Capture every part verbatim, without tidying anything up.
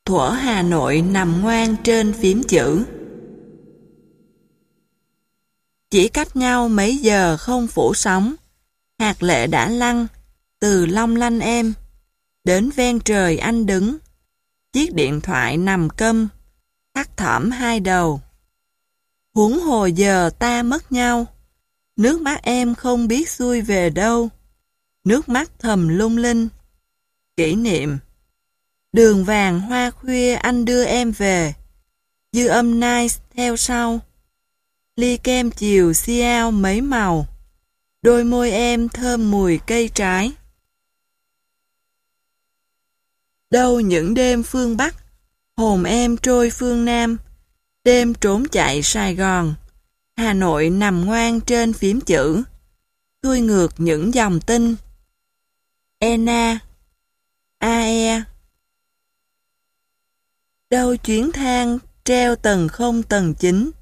thuở Hà Nội nằm ngoan trên phím chữ. Chỉ cách nhau mấy giờ không phủ sóng, hạt lệ đã lăn từ long lanh em, đến ven trời anh đứng, chiếc điện thoại nằm câm, thắt thỏm hai đầu. Huống hồ giờ ta mất nhau, nước mắt em không biết xuôi về đâu, nước mắt thầm lung linh. Kỷ niệm. Đường vàng hoa khuya anh đưa em về, dư âm nice theo sau. Ly kem chiều siao mấy màu, đôi môi em thơm mùi cây trái. Đâu những đêm phương Bắc, hồn em trôi phương Nam, đêm trốn chạy Sài Gòn, Hà Nội nằm ngoan trên phím chữ, xuôi ngược những dòng tin. Ena, Ae. Đâu chuyến thang treo tầng không tầng chín,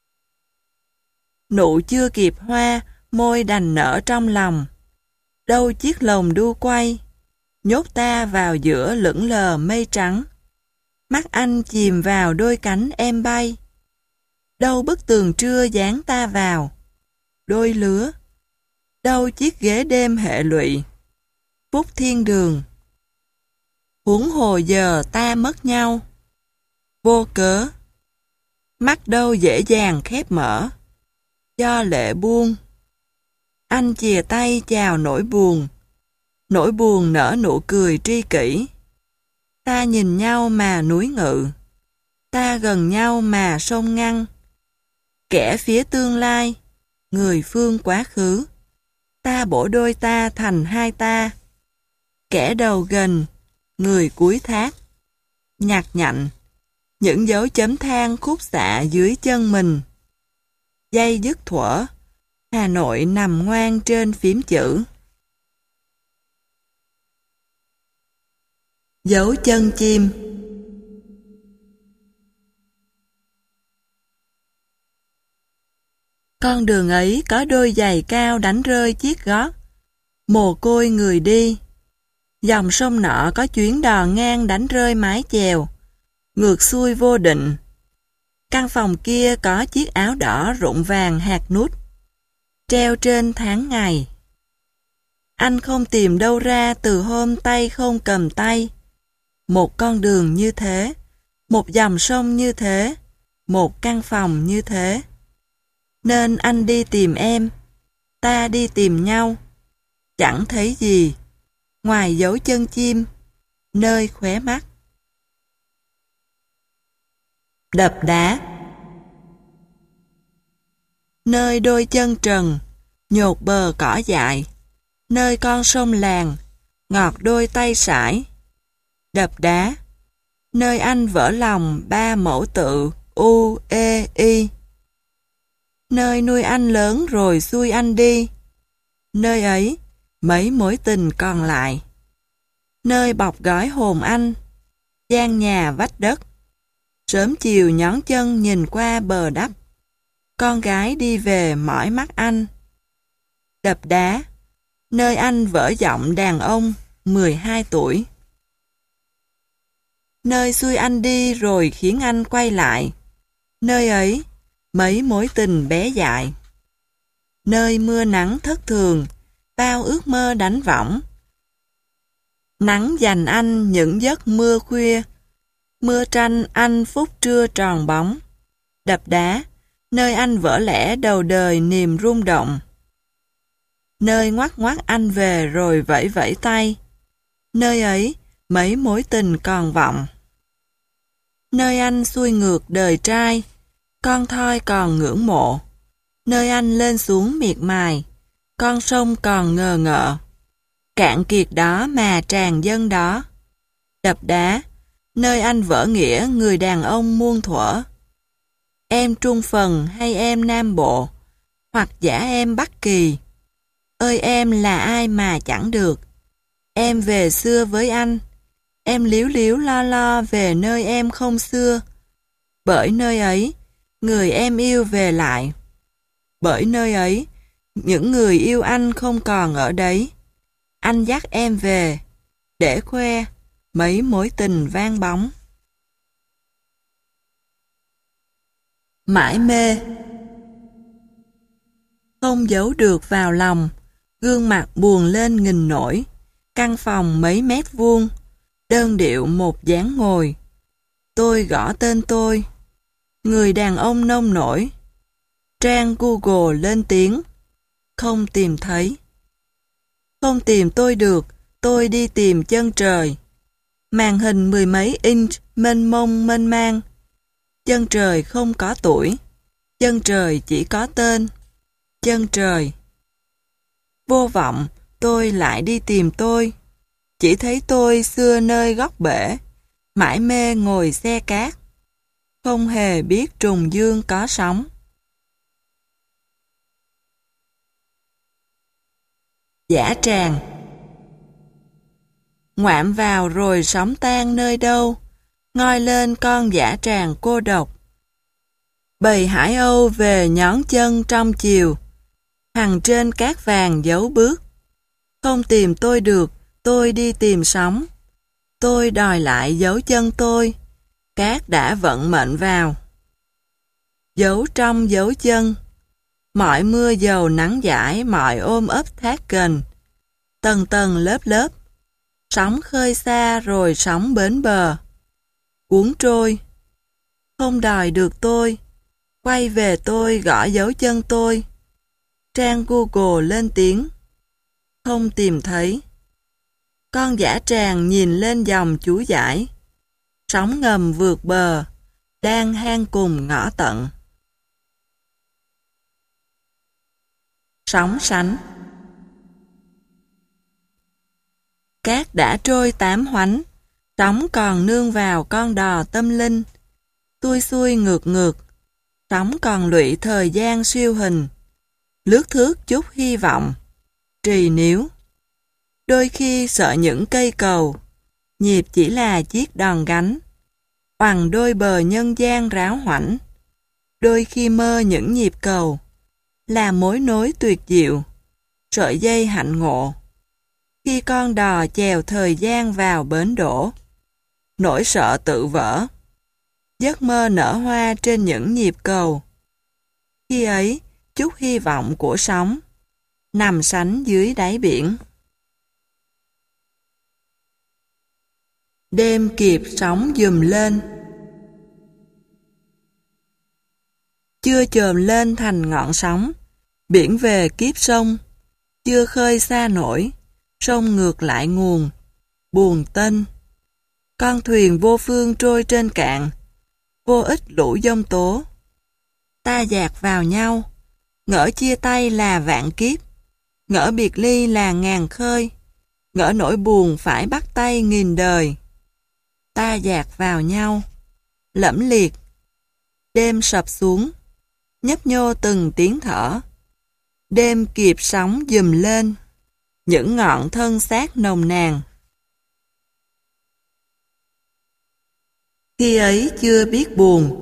nụ chưa kịp hoa, môi đành nở trong lòng. Đâu chiếc lồng đu quay, nhốt ta vào giữa lững lờ mây trắng. Mắt anh chìm vào đôi cánh em bay. Đâu bức tường trưa dán ta vào, đôi lứa. Đâu chiếc ghế đêm hệ lụy, phút thiên đường. Huống hồ giờ ta mất nhau, vô cớ. Mắt đâu dễ dàng khép mở, do lệ buông. Anh chìa tay chào nỗi buồn, nỗi buồn nở nụ cười tri kỷ. Ta nhìn nhau mà núi ngự, ta gần nhau mà sông ngăn. Kẻ phía tương lai, người phương quá khứ, ta bổ đôi ta thành hai ta. Kẻ đầu gần, người cuối thác, nhặt nhạnh, những dấu chấm than khúc xạ dưới chân mình. Dây dứt thuở, Hà Nội nằm ngoan trên phím chữ. Dấu chân chim. Con đường ấy có đôi giày cao đánh rơi chiếc gót, mồ côi người đi. Dòng sông nọ có chuyến đò ngang đánh rơi mái chèo, ngược xuôi vô định. Căn phòng kia có chiếc áo đỏ rụng vàng hạt nút, treo trên tháng ngày. Anh không tìm đâu ra từ hôm tay không cầm tay. Một con đường như thế, một dòng sông như thế, một căn phòng như thế. Nên anh đi tìm em, ta đi tìm nhau. Chẳng thấy gì, ngoài dấu chân chim, nơi khóe mắt. Đập đá. Nơi đôi chân trần, nhột bờ cỏ dại, nơi con sông làng, ngọt đôi tay sải. Đập đá. Nơi anh vỡ lòng ba mẫu tự U, E, I. Nơi nuôi anh lớn rồi xuôi anh đi. Nơi ấy, mấy mối tình còn lại. Nơi bọc gói hồn anh, gian nhà vách đất. Sớm chiều nhón chân nhìn qua bờ đắp, con gái đi về mỏi mắt anh. Đập đá. Nơi anh vỡ giọng đàn ông mười hai tuổi. Nơi xuôi anh đi rồi khiến anh quay lại. Nơi ấy, mấy mối tình bé dại. Nơi mưa nắng thất thường, bao ước mơ đánh võng. Nắng dành anh những giấc mưa khuya, mưa tranh anh phút trưa tròn bóng. Đập đá. Nơi anh vỡ lẽ đầu đời niềm rung động. Nơi ngoắc ngoắc anh về rồi vẫy vẫy tay. Nơi ấy, mấy mối tình còn vọng. Nơi anh xuôi ngược đời trai, con thoi còn ngưỡng mộ. Nơi anh lên xuống miệt mài, con sông còn ngờ ngợ. Cạn kiệt đó mà tràn dâng đó. Đập đá. Nơi anh vỡ nghĩa người đàn ông muôn thuở. Em Trung Phần hay em Nam Bộ, hoặc giả em Bắc Kỳ. Ơi em là ai mà chẳng được. Em về xưa với anh, em líu líu lo lo về nơi em không xưa. Bởi nơi ấy, người em yêu về lại. Bởi nơi ấy, những người yêu anh không còn ở đấy. Anh dắt em về, để khoe mấy mối tình vang bóng. Mãi mê. Không giấu được vào lòng, gương mặt buồn lên nghìn nỗi. Căn phòng mấy mét vuông, đơn điệu một dáng ngồi. Tôi gõ tên tôi, người đàn ông nông nổi. Trang Google lên tiếng, không tìm thấy. Không tìm tôi được, tôi đi tìm chân trời. Màn hình mười mấy inch mênh mông mênh mang. Chân trời không có tuổi, chân trời chỉ có tên. Chân trời. Vô vọng, tôi lại đi tìm tôi. Chỉ thấy tôi xưa nơi góc bể, mãi mê ngồi xe cát. Không hề biết trùng dương có sóng. Dã tràng. Ngoạm vào rồi sóng tan nơi đâu, ngoi lên con dã tràng cô độc. Bầy hải âu về nhón chân trong chiều, hằng trên cát vàng dấu bước. Không tìm tôi được, tôi đi tìm sóng. Tôi đòi lại dấu chân tôi, cát đã vận mệnh vào. Dấu trong dấu chân, mọi mưa dầu nắng dãi, mọi ôm ấp thác kềnh. Tầng tầng lớp lớp, sóng khơi xa rồi sóng bến bờ. Cuốn trôi, không đòi được tôi, quay về tôi gõ dấu chân tôi. Trang Google lên tiếng, không tìm thấy. Con dã tràng nhìn lên dòng chú dãi, sóng ngầm vượt bờ, đang hang cùng ngõ tận. Sóng sánh. Cát đã trôi tám hoánh, sóng còn nương vào con đò tâm linh. Xuôi xuôi ngược ngược, sóng còn lụy thời gian siêu hình. Lướt thước chút hy vọng, trì níu. Đôi khi sợ những cây cầu, nhịp chỉ là chiếc đòn gánh. Oằn đôi bờ nhân gian ráo hoảnh. Đôi khi mơ những nhịp cầu, là mối nối tuyệt diệu, sợi dây hạnh ngộ. Khi con đò chèo thời gian vào bến đổ, nỗi sợ tự vỡ, giấc mơ nở hoa trên những nhịp cầu. Khi ấy, chút hy vọng của sóng, nằm sánh dưới đáy biển. Đêm kịp sóng dùm lên. Chưa chồm lên thành ngọn sóng, biển về kiếp sông. Chưa khơi xa nổi, sông ngược lại nguồn, buồn tênh. Con thuyền vô phương trôi trên cạn, vô ích lũ giông tố. Ta dạt vào nhau, ngỡ chia tay là vạn kiếp, ngỡ biệt ly là ngàn khơi, ngỡ nỗi buồn phải bắt tay nghìn đời. Ta dạt vào nhau, lẫm liệt, đêm sập xuống, nhấp nhô từng tiếng thở. Đêm kịp sóng dùm lên, những ngọn thân xác nồng nàn. Khi ấy chưa biết buồn.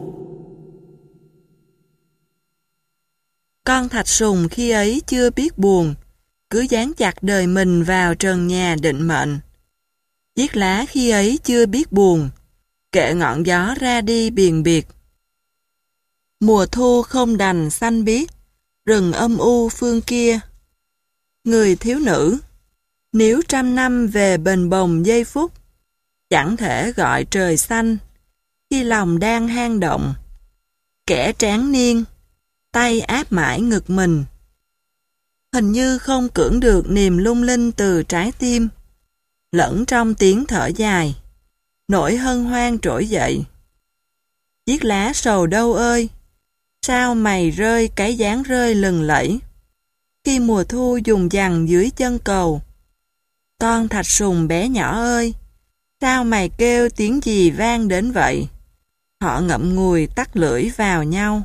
Con thạch sùng khi ấy chưa biết buồn, cứ dán chặt đời mình vào trần nhà định mệnh. Chiếc lá khi ấy chưa biết buồn, kệ ngọn gió ra đi biền biệt. Mùa thu không đành xanh biếc, rừng âm u phương kia. Người thiếu nữ, nếu trăm năm về bền bồng giây phút, chẳng thể gọi trời xanh, khi lòng đang hang động. Kẻ tráng niên, tay áp mãi ngực mình. Hình như không cưỡng được niềm lung linh từ trái tim, lẫn trong tiếng thở dài, nỗi hân hoan trỗi dậy. Chiếc lá sầu đâu ơi, sao mày rơi cái dáng rơi lừng lẫy, khi mùa thu dùng dằng dưới chân cầu. Con thạch sùng bé nhỏ ơi, sao mày kêu tiếng gì vang đến vậy? Họ ngậm ngùi tắt lưỡi vào nhau.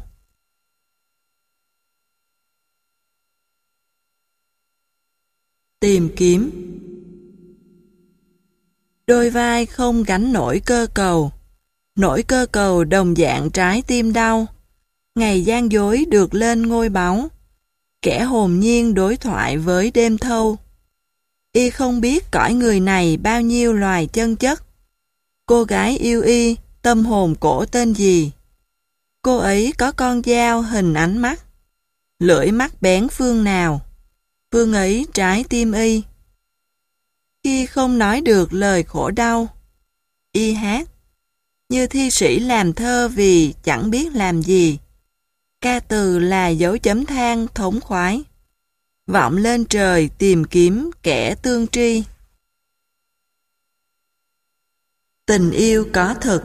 Tìm kiếm. Đôi vai không gánh nổi cơ cầu, nổi cơ cầu đồng dạng trái tim đau. Ngày gian dối được lên ngôi báu, kẻ hồn nhiên đối thoại với đêm thâu. Y không biết cõi người này bao nhiêu loài chân chất. Cô gái yêu y, tâm hồn cổ tên gì? Cô ấy có con dao hình ánh mắt. Lưỡi mắt bén phương nào, phương ấy trái tim y. Khi không nói được lời khổ đau, y hát. Như thi sĩ làm thơ vì chẳng biết làm gì. Ca từ là dấu chấm than thống khoái. Vọng lên trời tìm kiếm kẻ tương tri. Tình yêu có thực.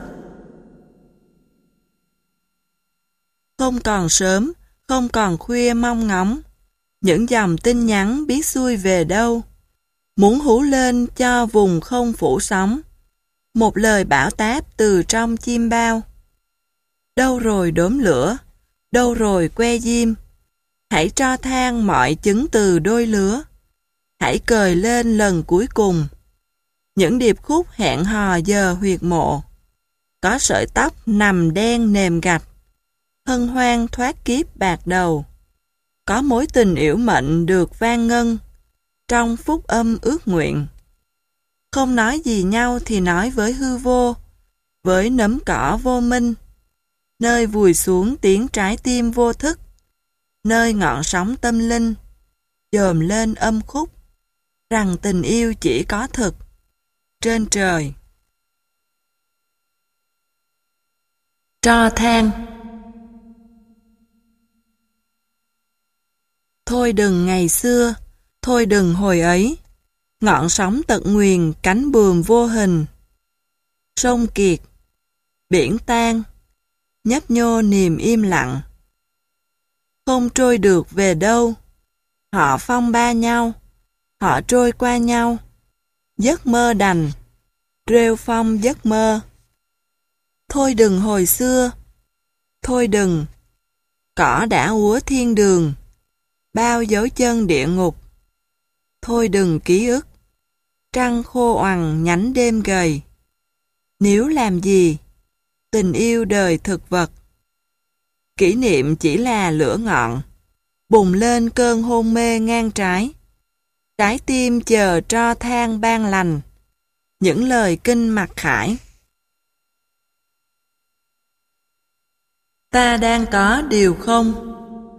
Không còn sớm, không còn khuya mong ngóng. Những dòng tin nhắn biết xuôi về đâu. Muốn hú lên cho vùng không phủ sóng. Một lời bão táp từ trong chim bao. Đâu rồi đốm lửa, đâu rồi que diêm. Hãy cho than mọi chứng từ đôi lứa. Hãy cười lên lần cuối cùng. Những điệp khúc hẹn hò giờ huyệt mộ. Có sợi tóc nằm đen nềm gạch. Hân hoan thoát kiếp bạc đầu. Có mối tình yểu mệnh được vang ngân. Trong phúc âm ước nguyện. Không nói gì nhau thì nói với hư vô. Với nấm cỏ vô minh. Nơi vùi xuống tiếng trái tim vô thức. Nơi ngọn sóng tâm linh. Dòm lên âm khúc. Rằng tình yêu chỉ có thực. Trên trời. Tro than. Thôi đừng ngày xưa, thôi đừng hồi ấy. Ngọn sóng tận nguyền cánh buồm vô hình. Sông kiệt, biển tan, nhấp nhô niềm im lặng. Không trôi được về đâu. Họ phong ba nhau, họ trôi qua nhau. Giấc mơ đành, rêu phong giấc mơ. Thôi đừng hồi xưa, thôi đừng. Cỏ đã úa thiên đường, bao dấu chân địa ngục. Thôi đừng ký ức, trăng khô oằn nhánh đêm gầy. Nếu làm gì, tình yêu đời thực vật. Kỷ niệm chỉ là lửa ngọn, bùng lên cơn hôn mê ngang trái. Trái tim chờ tro than ban lành, những lời kinh mặc khải. Ta đang có điều không?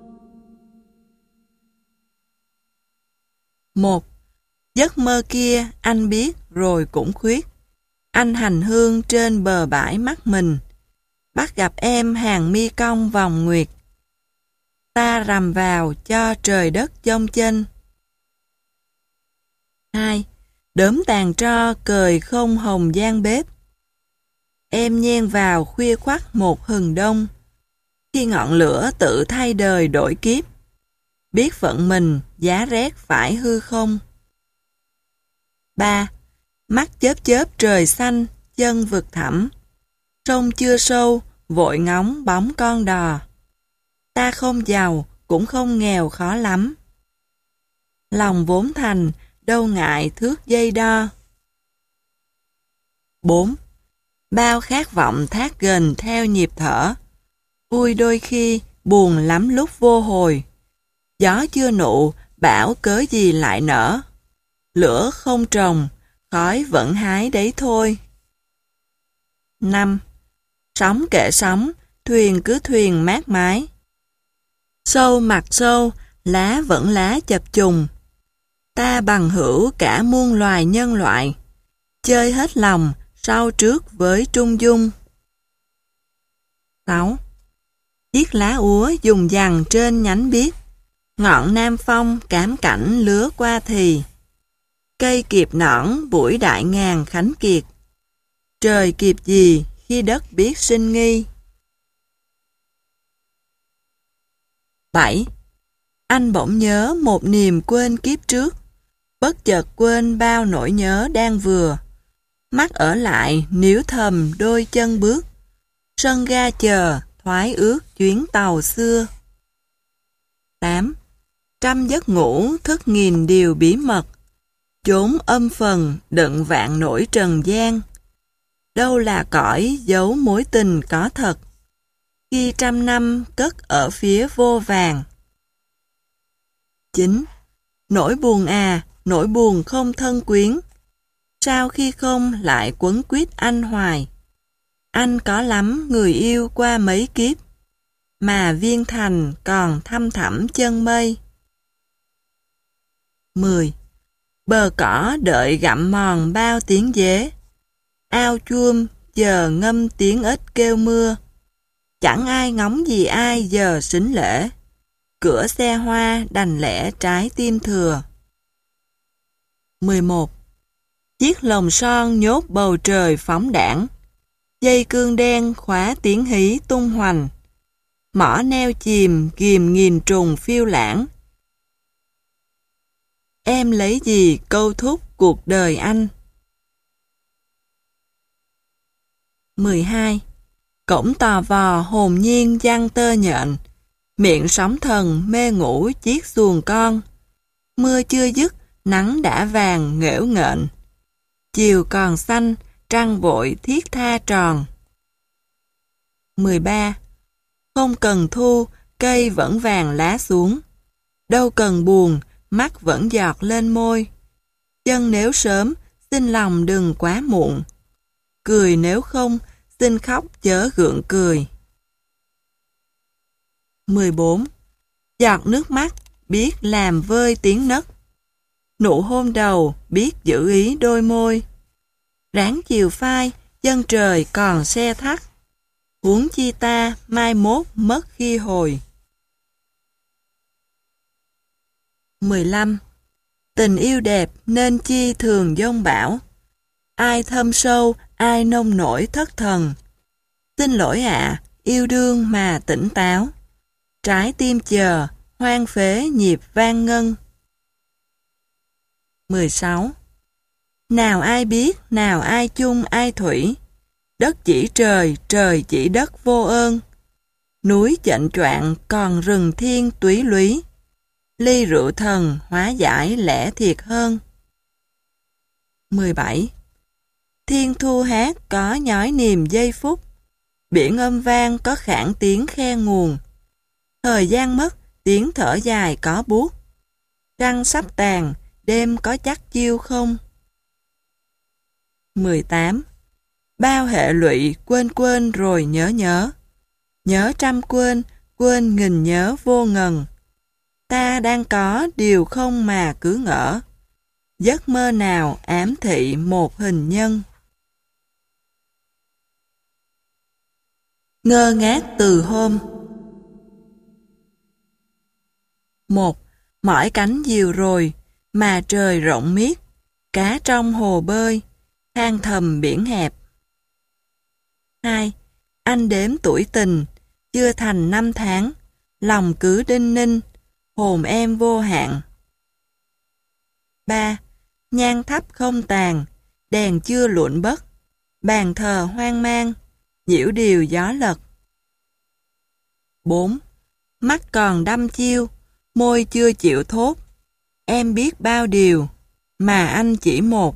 Một. Giấc mơ kia anh biết rồi cũng khuyết. Anh hành hương trên bờ bãi mắt mình. Bắt gặp em hàng mi cong vòng nguyệt. Ta rằm vào cho trời đất chông chênh. Hai. Đốm tàn tro cười không hồng gian bếp. Em nhen vào khuya khoắt một hừng đông. Khi ngọn lửa tự thay đời đổi kiếp. Biết phận mình giá rét phải hư không. Ba. Mắt chớp chớp trời xanh, chân vực thẳm. Sông chưa sâu, vội ngóng bóng con đò. Ta không giàu, cũng không nghèo khó lắm. Lòng vốn thành, đâu ngại thước dây đo. Bốn. Bao khát vọng thác gần theo nhịp thở. Vui đôi khi, buồn lắm lúc vô hồi. Gió chưa nụ, bão cớ gì lại nở. Lửa không trồng, khói vẫn hái đấy thôi. Năm. Sóng kệ sóng, thuyền cứ thuyền mát mái. Sâu mặt sâu, lá vẫn lá chập trùng. Ta bằng hữu cả muôn loài nhân loại. Chơi hết lòng, sau trước với trung dung. Sáu. Chiếc lá úa dùng dằn trên nhánh biếc. Ngọn nam phong cám cảnh lứa qua thì. Cây kịp nõn buổi đại ngàn khánh kiệt. Trời kịp gì khi đất biết sinh nghi. Bảy. Anh bỗng nhớ một niềm quên kiếp trước. Bất chợt quên bao nỗi nhớ đang vừa. Mắt ở lại níu thầm đôi chân bước. Sân ga chờ thoái ước chuyến tàu xưa. Tám. Trăm giấc ngủ thức nghìn điều bí mật. Chốn âm phần đựng vạn nỗi trần gian. Đâu là cõi giấu mối tình có thật. Khi trăm năm cất ở phía vô vàng. Chín. Nỗi buồn à, nỗi buồn không thân quyến. Sao khi không lại quấn quýt anh hoài. Anh có lắm người yêu qua mấy kiếp. mà viên thành còn thăm thẳm chân mây. mười. Bờ cỏ đợi gặm mòn bao tiếng dế, ao chuông giờ ngâm tiếng ếch kêu mưa. Chẳng ai ngóng gì ai giờ sính lễ, cửa xe hoa đành lẻ trái tim thừa. mười một. Chiếc lồng son nhốt bầu trời phóng đãng, dây cương đen khóa tiếng hí tung hoành. Mỏ neo chìm ghìm nghìn trùng phiêu lãng. Em lấy gì câu thúc cuộc đời anh? mười hai. Cổng tò vò hồn nhiên giăng tơ nhện, miệng sóng thần mê ngủ chiếc xuồng con. Mưa chưa dứt, nắng đã vàng nghễu nghện, chiều còn xanh, trăng vội thiết tha tròn. mười ba. Không cần thu, cây vẫn vàng lá xuống. Đâu cần buồn, mắt vẫn giọt lên môi. Chân nếu sớm, xin lòng đừng quá muộn. Cười nếu không, xin khóc chớ gượng cười. mười bốn. Giọt nước mắt, biết làm vơi tiếng nấc. Nụ hôn đầu, biết giữ ý đôi môi. Ráng chiều phai, chân trời còn se thắt. Huống chi ta, mai mốt mất khi hồi. mười lăm. Tình yêu đẹp nên chi thường dông bão. Ai thâm sâu, ai nông nổi thất thần. Xin lỗi ạ, yêu đương mà tỉnh táo. Trái tim chờ, hoang phế nhịp vang ngân. mười sáu. Nào ai biết, nào ai chung ai thủy. Đất chỉ trời, trời chỉ đất vô ơn. Núi chệnh choạng còn rừng thiên túy lúy. Ly rượu thần hóa giải lẽ thiệt hơn. mười bảy. Thiên thu hát có nhói niềm giây phút. Biển âm vang có khản tiếng khe nguồn. Thời gian mất, tiếng thở dài có buốt. Trăng sắp tàn, đêm có chắc chiêu không? mười tám. Bao hệ lụy quên quên rồi nhớ nhớ. Nhớ trăm quên, quên nghìn nhớ vô ngần. Ta đang có điều không mà cứ ngỡ. Giấc mơ nào ám thị một hình nhân. Ngơ ngác từ hôm. một. Mỏi cánh diều rồi, mà trời rộng miết. Cá trong hồ bơi, than thầm biển hẹp. hai. Anh đếm tuổi tình, chưa thành năm tháng. Lòng cứ đinh ninh, hồn em vô hạn. ba. Nhang thắp không tàn, đèn chưa lụn bất. Bàn thờ hoang mang, nhiễu điều gió lật. bốn. Mắt còn đăm chiêu, môi chưa chịu thốt. Em biết bao điều, mà anh chỉ một.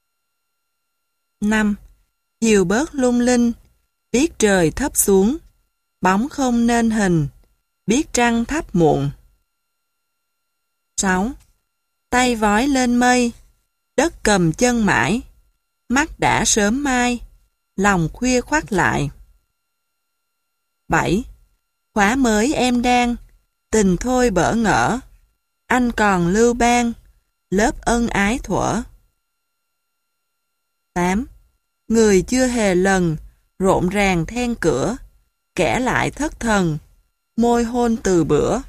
năm. Chiều bớt lung linh, biết trời thấp xuống. Bóng không nên hình, biết trăng thấp muộn. sáu. Tay vói lên mây, đất cầm chân mãi. Mắt đã sớm mai, lòng khuya khoắt lại. bảy. Khóa mới em đang, tình thôi bỡ ngỡ. Anh còn lưu ban, lớp ân ái thuở. tám. Người chưa hề lần, rộn ràng then cửa. Kẻ lại thất thần, môi hôn từ bữa.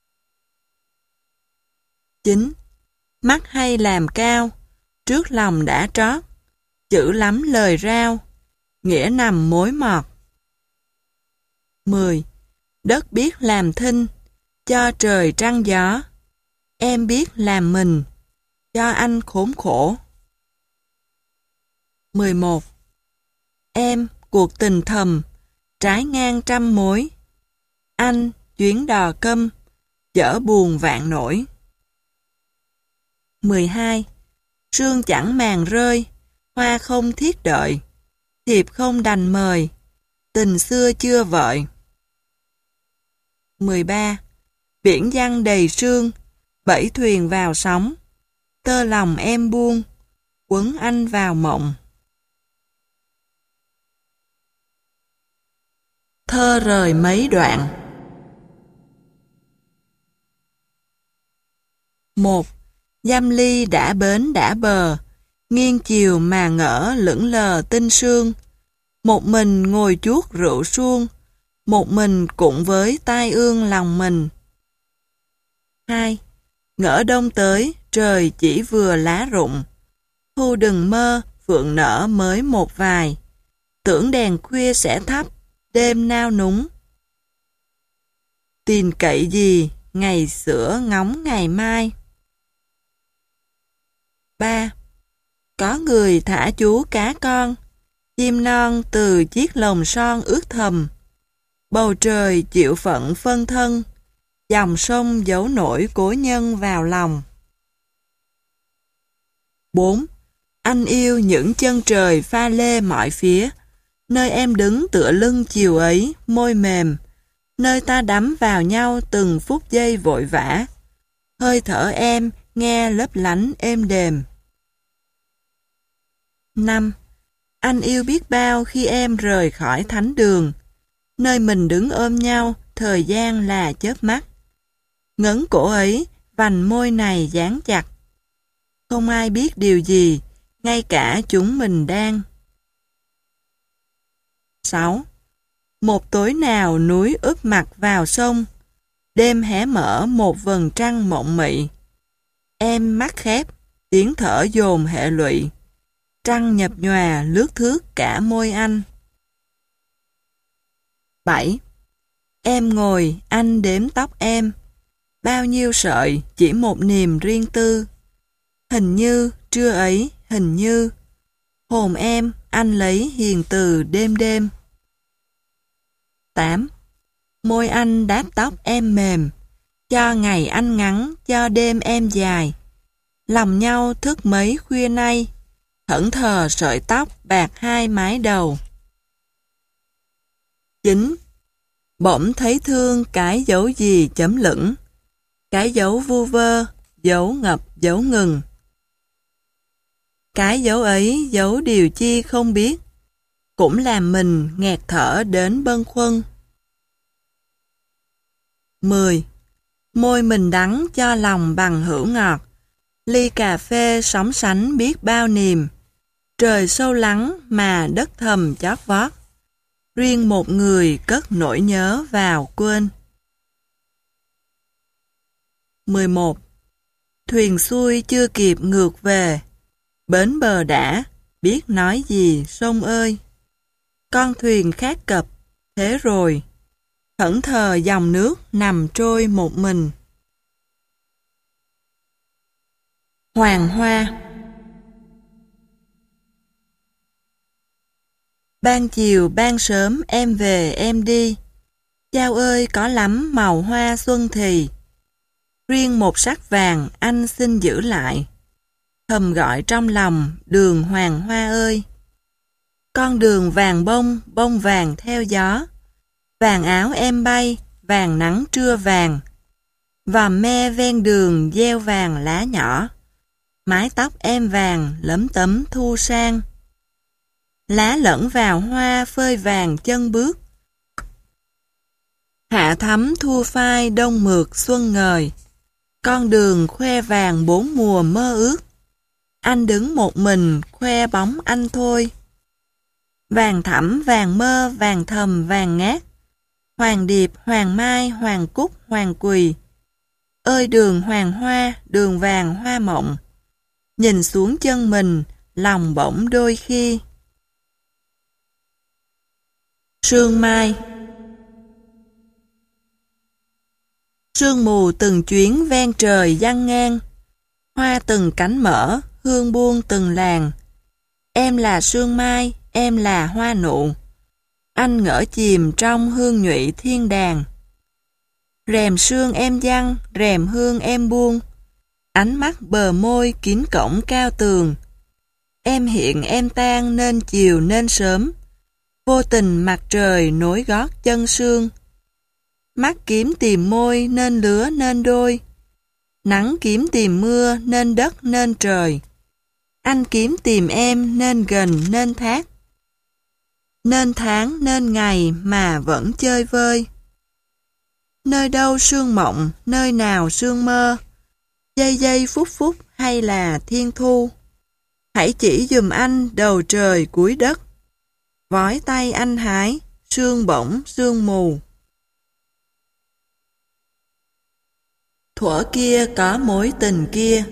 chín. Mắt hay làm cao, trước lòng đã trót. Chữ lắm lời rao, nghĩa nằm mối mọt. mười. Đất biết làm thinh, cho trời trăng gió. Em biết làm mình, cho anh khốn khổ. mười một. Em, cuộc tình thầm, trái ngang trăm mối. Anh, chuyến đò câm, chở buồn vạn nỗi. mười hai. Sương chẳng màng rơi, hoa không thiết đợi. Thiệp không đành mời, tình xưa chưa vợi. mười ba. Biển giăng đầy sương, bẫy thuyền vào sóng. Tơ lòng em buông, quấn anh vào mộng. Thơ rời mấy đoạn. Một, Giam ly đã bến đã bờ, nghiêng chiều mà ngỡ lững lờ tinh sương. Một mình ngồi chuốt rượu suông, một mình cũng với tai ương lòng mình. Hai, Ngỡ đông tới, trời chỉ vừa lá rụng. Thu đừng mơ, phượng nở mới một vài. Tưởng đèn khuya sẽ thắp, đêm nao núng. Tin cậy gì, ngày sửa ngóng ngày mai. Ba, Có người thả chú cá con, chim non từ chiếc lồng son ướt thầm. Bầu trời chịu phận phân thân, dòng sông giấu nổi cố nhân vào lòng. Bốn, Anh yêu những chân trời pha lê mọi phía, nơi em đứng tựa lưng chiều ấy, môi mềm, nơi ta đắm vào nhau từng phút giây vội vã. Hơi thở em nghe lấp lánh êm đềm. Năm, Anh yêu biết bao khi em rời khỏi thánh đường, nơi mình đứng ôm nhau, thời gian là chớp mắt. Ngấn cổ ấy, vành môi này dán chặt. Không ai biết điều gì, ngay cả chúng mình đang. Sáu, Một tối nào núi úp mặt vào sông, đêm hé mở một vầng trăng mộng mị. Em mắt khép, tiếng thở dồn hệ lụy. Trăng nhập nhòa lướt thước cả môi anh. Bảy, Em ngồi, anh đếm tóc em. Bao nhiêu sợi, chỉ một niềm riêng tư. Hình như, trưa ấy, hình như. Hồn em, anh lấy hiền từ đêm đêm. Tám, Môi anh đáp tóc em mềm. Cho ngày anh ngắn, cho đêm em dài. Lòng nhau thức mấy khuya nay. Thẫn thờ sợi tóc bạc hai mái đầu. Chín, Bỗng thấy thương cái dấu gì chấm lửng. Cái dấu vu vơ, dấu ngập, dấu ngừng. Cái dấu ấy dấu điều chi không biết, cũng làm mình nghẹt thở đến bâng khuâng. Mười, Môi mình đắng cho lòng bằng hữu ngọt. Ly cà phê sóng sánh biết bao niềm. Trời sâu lắng mà đất thầm chót vót. Riêng một người cất nỗi nhớ vào quên. Mười một, Thuyền xuôi chưa kịp ngược về. Bến bờ đã, biết nói gì sông ơi. Con thuyền khác cập, thế rồi. Thẫn thờ dòng nước nằm trôi một mình. Hoàng hoa. Ban chiều ban sớm em về em đi. Chao ơi có lắm màu hoa xuân thì. Riêng một sắc vàng anh xin giữ lại. Thầm gọi trong lòng đường hoàng hoa ơi. Con đường vàng bông, bông vàng theo gió. Vàng áo em bay, vàng nắng trưa vàng. Vòm me ven đường gieo vàng lá nhỏ. Mái tóc em vàng lấm tấm thu sang. Lá lẫn vào hoa phơi vàng chân bước. Hạ thắm thua phai đông mượt xuân ngời. Con đường khoe vàng bốn mùa mơ ước. Anh đứng một mình khoe bóng anh thôi. Vàng thẳm vàng mơ vàng thầm vàng ngát. Hoàng điệp hoàng mai hoàng cúc hoàng quỳ. Ơi đường hoàng hoa đường vàng hoa mộng. Nhìn xuống chân mình lòng bỗng đôi khi. Sương mai. Sương mù từng chuyến ven trời giăng ngang. Hoa từng cánh mở, hương buông từng làng. Em là sương mai, em là hoa nụ. Anh ngỡ chìm trong hương nhụy thiên đàng. Rèm sương em giăng, rèm hương em buông. Ánh mắt bờ môi kín cổng cao tường. Em hiện em tan nên chiều nên sớm. Vô tình mặt trời nối gót chân sương. Mắt kiếm tìm môi nên lứa nên đôi. Nắng kiếm tìm mưa nên đất nên trời. Anh kiếm tìm em nên gần nên thác. Nên tháng nên ngày mà vẫn chơi vơi. Nơi đâu sương mộng, nơi nào sương mơ. Giây giây phút phút hay là thiên thu. Hãy chỉ giùm anh đầu trời cuối đất. Vói tay anh hái, sương bổng sương mù. Thuở kia có mối tình kia.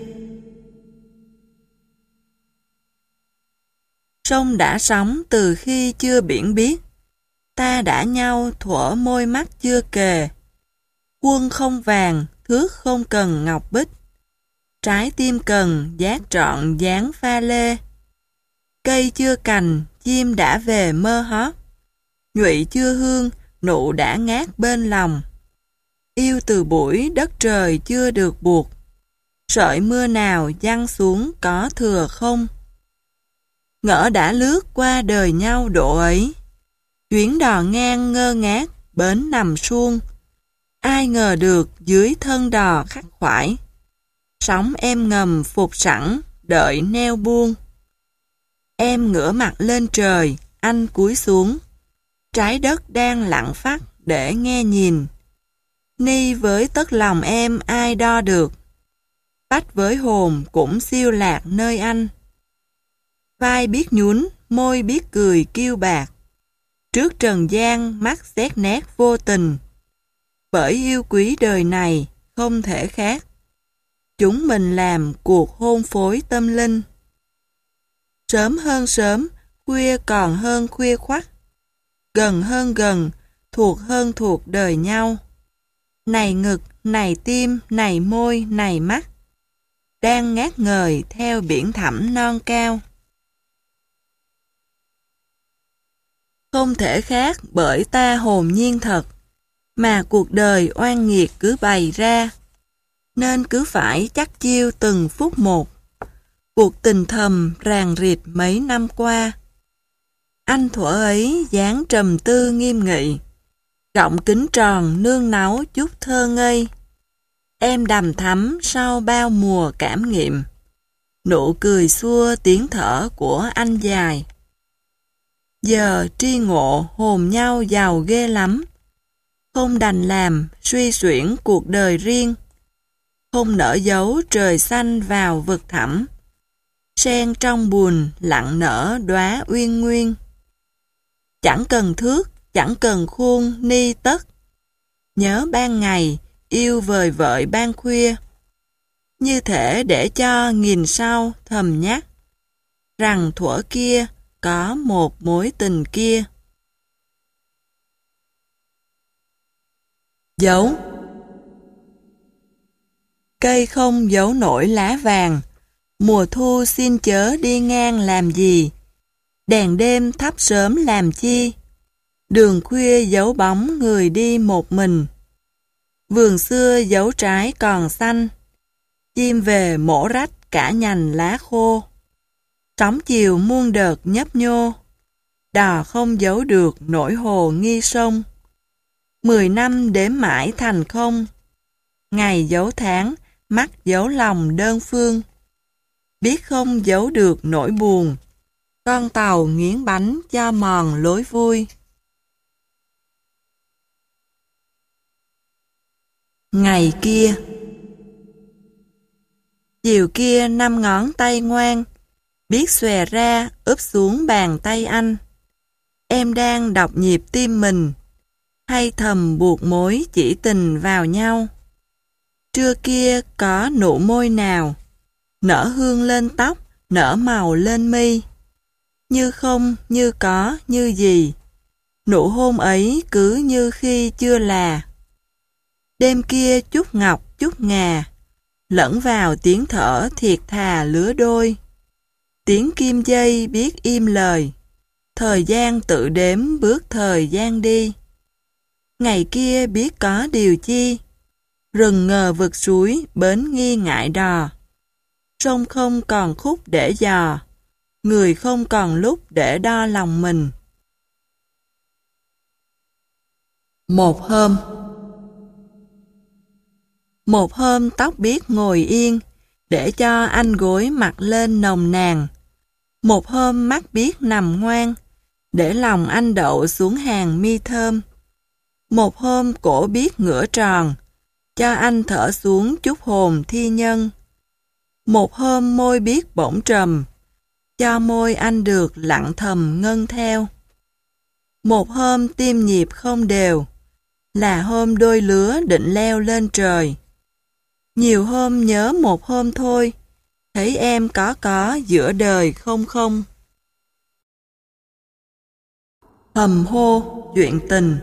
Sông đã sóng từ khi chưa biển biết. Ta đã nhau thuở môi mắt chưa kề. Quân không vàng, thước không cần ngọc bích. Trái tim cần giác trọn dáng pha lê. Cây chưa cành, chim đã về mơ hót. Nhụy chưa hương, nụ đã ngát bên lòng. Yêu từ buổi đất trời chưa được buộc. Sợi mưa nào giăng xuống có thừa không? Ngỡ đã lướt qua đời nhau độ ấy. Chuyến đò ngang ngơ ngác, bến nằm suông. Ai ngờ được dưới thân đò khắc khoải. Sóng em ngầm phục sẵn, đợi neo buông. Em ngửa mặt lên trời, anh cúi xuống. Trái đất đang lặng phắt để nghe nhìn. Ni với tất lòng em ai đo được. Bách với hồn cũng siêu lạc nơi anh. Vai biết nhún, môi biết cười kiêu bạc. Trước trần gian mắt xét nét vô tình. Bởi yêu quý đời này không thể khác. Chúng mình làm cuộc hôn phối tâm linh. Sớm hơn sớm, khuya còn hơn khuya khoắt. Gần hơn gần, thuộc hơn thuộc đời nhau. Này ngực, này tim, này môi, này mắt. Đang ngát ngời theo biển thẳm non cao. Không thể khác bởi ta hồn nhiên thật. Mà cuộc đời oan nghiệt cứ bày ra. Nên cứ phải chắc chiêu từng phút một. Cuộc tình thầm ràng rịt mấy năm qua. Anh thuở ấy dáng trầm tư nghiêm nghị. Gọng kính tròn nương náu chút thơ ngây. Em đằm thắm sau bao mùa cảm nghiệm. Nụ cười xua tiếng thở của anh dài. Giờ tri ngộ hồn nhau giàu ghê lắm. Không đành làm suy xuyển cuộc đời riêng. Không nở dấu trời xanh vào vực thẳm. Sen trong buồn lặng nở đóa uyên nguyên. Chẳng cần thước, chẳng cần khuôn ni tất. Nhớ ban ngày, yêu vời vợi ban khuya. Như thể để cho nghìn sau thầm nhắc. Rằng thuở kia có một mối tình kia. Dấu. Cây không giấu nổi lá vàng. Mùa thu xin chớ đi ngang làm gì. Đèn đêm thắp sớm làm chi. Đường khuya giấu bóng người đi một mình. Vườn xưa giấu trái còn xanh. Chim về mổ rách cả nhành lá khô. Sóng chiều muôn đợt nhấp nhô. Đò không giấu được nỗi hồ nghi sông. Mười năm đếm mãi thành không. Ngày giấu tháng, mắt giấu lòng đơn phương. Biết không giấu được nỗi buồn. Con tàu nghiến bánh cho mòn lối vui. Ngày kia. Chiều kia năm ngón tay ngoan. Biết xòe ra úp xuống bàn tay anh. Em đang đọc nhịp tim mình. Hay thầm buộc mối chỉ tình vào nhau. Trưa kia có nụ môi nào. Nở hương lên tóc, nở màu lên mi. Như không, như có, như gì. Nụ hôn ấy cứ như khi chưa là. Đêm kia chút ngọc, chút ngà. Lẫn vào tiếng thở thiệt thà lứa đôi. Tiếng kim dây biết im lời. Thời gian tự đếm bước thời gian đi. Ngày kia biết có điều chi. Rừng ngờ vực suối, bến nghi ngại đò. Sông không còn khúc để dò. Người không còn lúc để đo lòng mình. Một hôm. Một hôm tóc biết ngồi yên, để cho anh gối mặt lên nồng nàn. Một hôm mắt biết nằm ngoan, để lòng anh đậu xuống hàng mi thơm. Một hôm cổ biết ngửa tròn, cho anh thở xuống chút hồn thi nhân. Một hôm môi biết bỗng trầm, cho môi anh được lặng thầm ngân theo. Một hôm tim nhịp không đều, là hôm đôi lứa định leo lên trời. Nhiều hôm nhớ một hôm thôi, thấy em có có giữa đời không không. Hầm hô chuyện tình.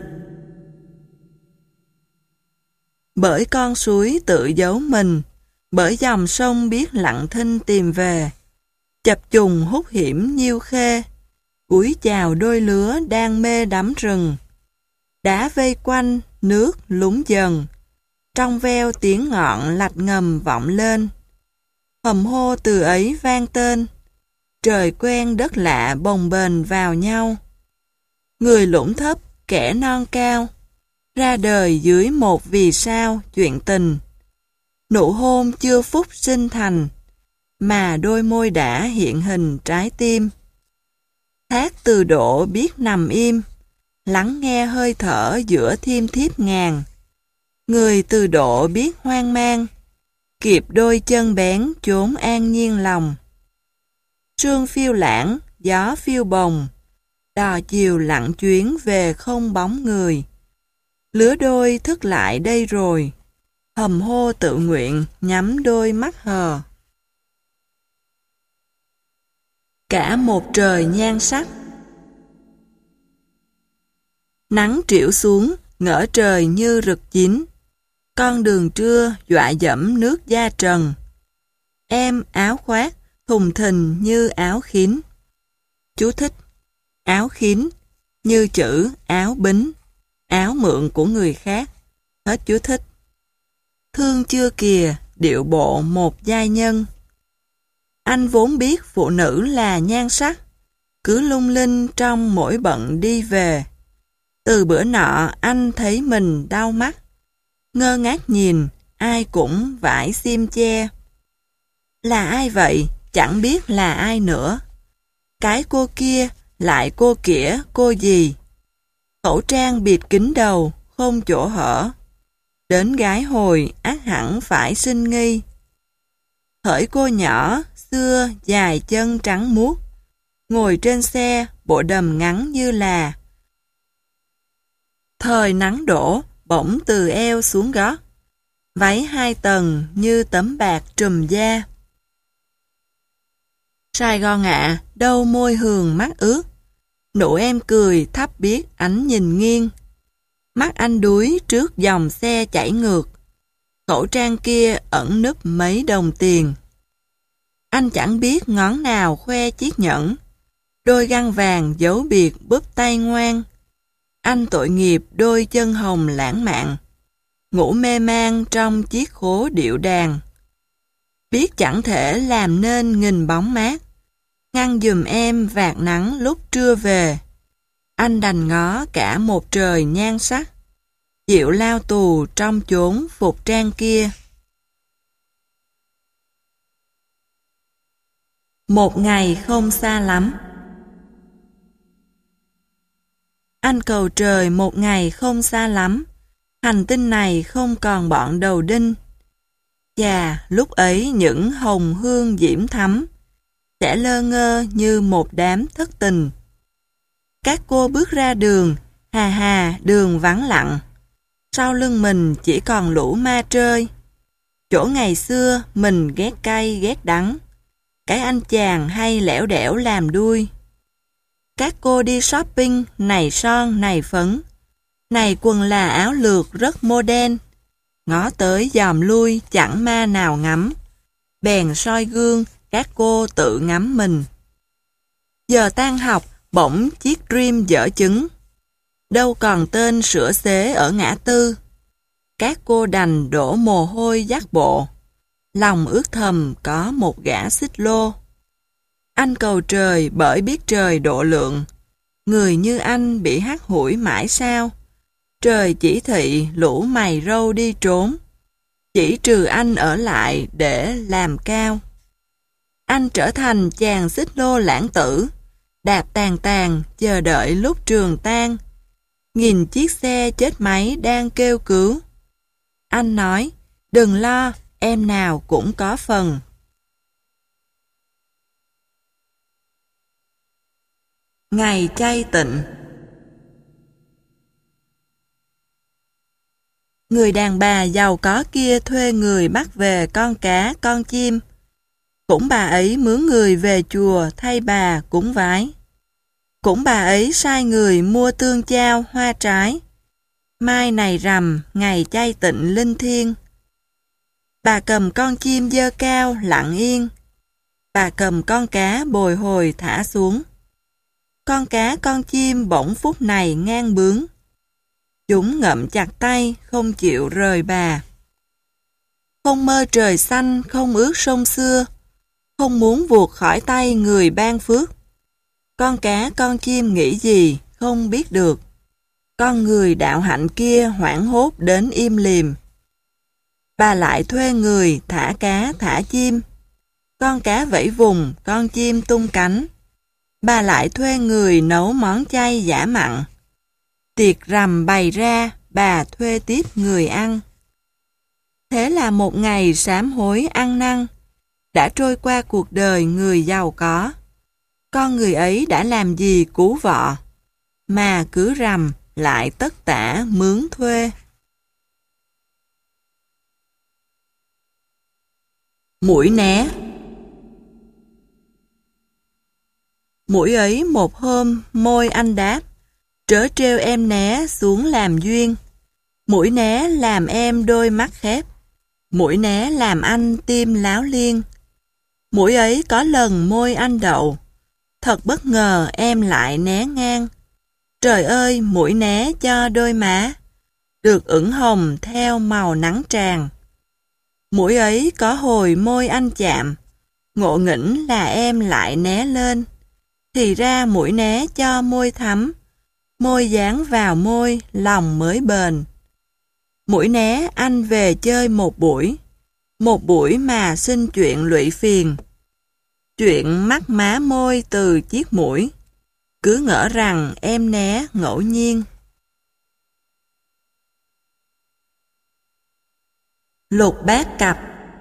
Bởi con suối tự giấu mình, bởi dòng sông biết lặng thinh tìm về, chập trùng hút hiểm nhiêu khê, cúi chào đôi lứa đang mê đắm rừng. Đá vây quanh, nước lún dần, trong veo tiếng ngọn lạch ngầm vọng lên. Hầm hô từ ấy vang tên, trời quen đất lạ bồng bềnh vào nhau. Người lũng thấp, kẻ non cao, ra đời dưới một vì sao chuyện tình. Nụ hôn chưa phúc sinh thành, mà đôi môi đã hiện hình trái tim. Thác từ độ biết nằm im, lắng nghe hơi thở giữa thiêm thiếp ngàn. Người từ độ biết hoang mang, kịp đôi chân bén chốn an nhiên lòng. Sương phiêu lãng, gió phiêu bồng, đò chiều lặng chuyến về không bóng người. Lứa đôi thức lại đây rồi, hầm hô tự nguyện nhắm đôi mắt hờ. Cả một trời nhan sắc. Nắng trĩu xuống, ngỡ trời như rực chín. Con đường trưa dọa dẫm nước da trần. Em áo khoác, thùng thình như áo khín. Chú thích: áo khín, như chữ áo bính, áo mượn của người khác. Hết chú thích. Thương chưa kìa, điệu bộ một giai nhân. Anh vốn biết phụ nữ là nhan sắc, cứ lung linh trong mỗi bận đi về. Từ bữa nọ anh thấy mình đau mắt, ngơ ngác nhìn, ai cũng vải xiêm che. Là ai vậy? Chẳng biết là ai nữa. Cái cô kia, lại cô kĩa, cô gì? Khẩu trang bịt kín đầu, không chỗ hở. Đến gái hồi, ác hẳn phải sinh nghi. Hỡi cô nhỏ, xưa, dài chân trắng muốt, ngồi trên xe, bộ đầm ngắn như là. Thời nắng đổ, bỗng từ eo xuống gót, váy hai tầng như tấm bạc trùm da. Sài Gòn ạ, đâu môi hường mắt ướt, nụ em cười thấp biết ánh nhìn nghiêng. Mắt anh đuối trước dòng xe chảy ngược, khẩu trang kia ẩn núp mấy đồng tiền. Anh chẳng biết ngón nào khoe chiếc nhẫn, đôi găng vàng dấu biệt búp tay ngoan. Anh tội nghiệp đôi chân hồng lãng mạn, ngủ mê man trong chiếc khố điệu đàn. Biết chẳng thể làm nên nghìn bóng mát, ngăn giùm em vạt nắng lúc trưa về. Anh đành ngó cả một trời nhan sắc, chịu lao tù trong chốn phục trang kia. Một ngày không xa lắm. Anh cầu trời một ngày không xa lắm, hành tinh này không còn bọn đầu đinh. Chà, lúc ấy những hồng hương diễm thắm sẽ lơ ngơ như một đám thất tình. Các cô bước ra đường, hà hà đường vắng lặng, sau lưng mình chỉ còn lũ ma trơi. Chỗ ngày xưa mình ghét cay ghét đắng, cái anh chàng hay lẻo đẻo làm đuôi. Các cô đi shopping, này son, này phấn, này quần là áo lược rất modern. Ngó tới dòm lui chẳng ma nào ngắm, bèn soi gương các cô tự ngắm mình. Giờ tan học bỗng chiếc Dream dở chứng, đâu còn tên sửa xế ở ngã tư. Các cô đành đổ mồ hôi dắt bộ, lòng ước thầm có một gã xích lô. Anh cầu trời bởi biết trời độ lượng, người như anh bị hắt hủi mãi sao. Trời chỉ thị lũ mày râu đi trốn, chỉ trừ anh ở lại để làm cao. Anh trở thành chàng xích lô lãng tử, đạp tàn tàn chờ đợi lúc trường tan. Nghìn chiếc xe chết máy đang kêu cứu, Anh nói, đừng lo, em nào cũng có phần. Ngày chay tịnh. Người đàn bà giàu có kia thuê người bắt về con cá, con chim. Cũng bà ấy mướn người về chùa thay bà cúng vái. Cũng bà ấy sai người mua tương chao, hoa trái. Mai này rằm, ngày chay tịnh linh thiêng. Bà cầm con chim dơ cao, lặng yên. Bà cầm con cá bồi hồi thả xuống. Con cá con chim bỗng phút này ngang bướng. Chúng ngậm chặt tay, không chịu rời bà. Không mơ trời xanh, không ước sông xưa, không muốn vuột khỏi tay người ban phước. Con cá con chim nghĩ gì, không biết được. Con người đạo hạnh kia hoảng hốt đến im lìm. Bà lại thuê người thả cá thả chim. Con cá vẫy vùng, con chim tung cánh. Bà lại thuê người nấu món chay giả mặn. Tiệc rằm bày ra, bà thuê tiếp người ăn. Thế là một ngày sám hối ăn năn, đã trôi qua cuộc đời người giàu có. Con người ấy đã làm gì cứu vọ, mà cứ rằm lại tất tả mướn thuê. Muỗi né. Muỗi ấy một hôm môi anh đáp, trớ trêu em né xuống làm duyên. Muỗi né làm em đôi mắt khép, muỗi né làm anh tim láo liên. Muỗi ấy có lần môi anh đậu, thật bất ngờ em lại né ngang. Trời ơi, muỗi né cho đôi má được ửng hồng theo màu nắng tràn. Muỗi ấy có hồi môi anh chạm, ngộ nghĩnh là em lại né lên. Thì ra muỗi né cho môi thắm, môi dán vào môi lòng mới bền. Muỗi né anh về chơi một buổi, một buổi mà xin chuyện lụy phiền. Chuyện mắt má môi từ chiếc muỗi, cứ ngỡ rằng em né ngẫu nhiên. Lục bát cặp.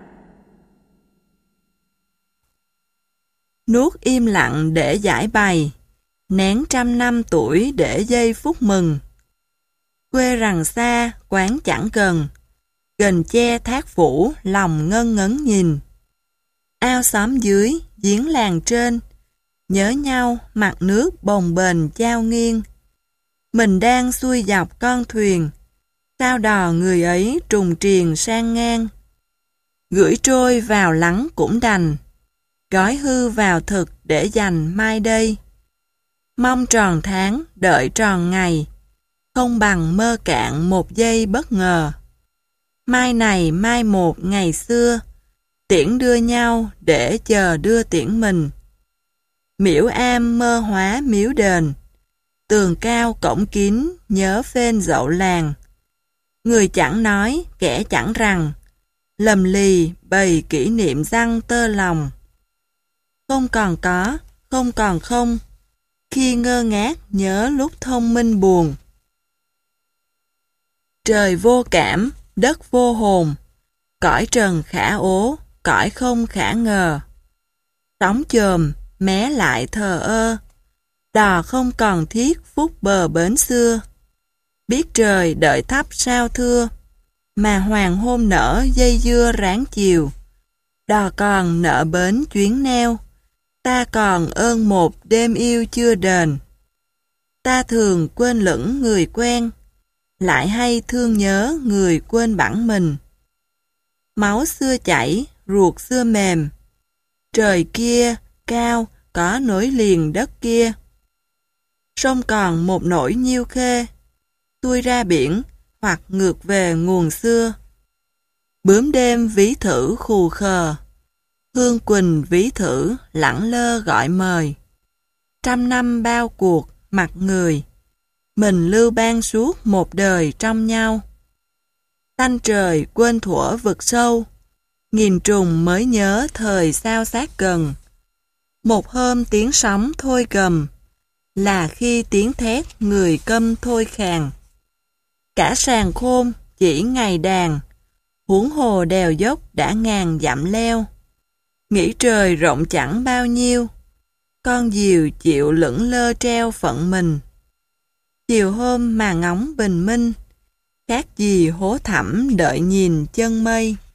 Nuốt im lặng để giải bày, nén trăm năm tuổi để giây phút mừng. Quê rằng xa, quán chẳng cần, gần che thác phủ, lòng ngân ngấn nhìn. Ao xóm dưới, giếng làng trên, nhớ nhau, mặt nước bồng bềnh chao nghiêng. Mình đang xuôi dọc con thuyền, sao đò người ấy trùng triền sang ngang. Gửi trôi vào lắng cũng đành, gói hư vào thực để dành mai đây. Mong tròn tháng, đợi tròn ngày, không bằng mơ cạn một giây bất ngờ. Mai này mai một ngày xưa, tiễn đưa nhau để chờ đưa tiễn mình. Miễu am mơ hóa miếu đền, tường cao cổng kín nhớ phên dậu làng. Người chẳng nói, kẻ chẳng rằng, lầm lì bày kỷ niệm răng tơ lòng. Không còn có, không còn không, khi ngơ ngác nhớ lúc thông minh buồn. Trời vô cảm, đất vô hồn, cõi trần khả ố, cõi không khả ngờ. Sóng chồm, mé lại thờ ơ, đò không còn thiết phút bờ bến xưa. Biết trời đợi thấp sao thưa, mà hoàng hôn nở dây dưa ráng chiều. Đò còn nợ bến chuyến neo, ta còn ơn một đêm yêu chưa đền. Ta thường quên lẫn người quen, lại hay thương nhớ người quên bản mình. Máu xưa chảy, ruột xưa mềm, trời kia cao có nối liền đất kia. Sông còn một nỗi nhiêu khê, xuôi ra biển hoặc ngược về nguồn xưa. Bướm đêm ví thử khù khờ, hương quỳnh ví thử lẳng lơ gọi mời. Trăm năm bao cuộc mặt người, mình lưu ban suốt một đời trong nhau. Tanh trời quên thuở vực sâu, nghìn trùng mới nhớ thời sao sát gần. Một hôm tiếng sóng thôi gầm, là khi tiếng thét người câm thôi khàn. Cả sàn khôn chỉ ngày đàn, huống hồ đèo dốc đã ngàn dặm leo. Nghĩ trời rộng chẳng bao nhiêu, con diều chịu lững lơ treo phận mình. Chiều hôm mà ngóng bình minh, khác gì hố thẳm đợi nhìn chân mây.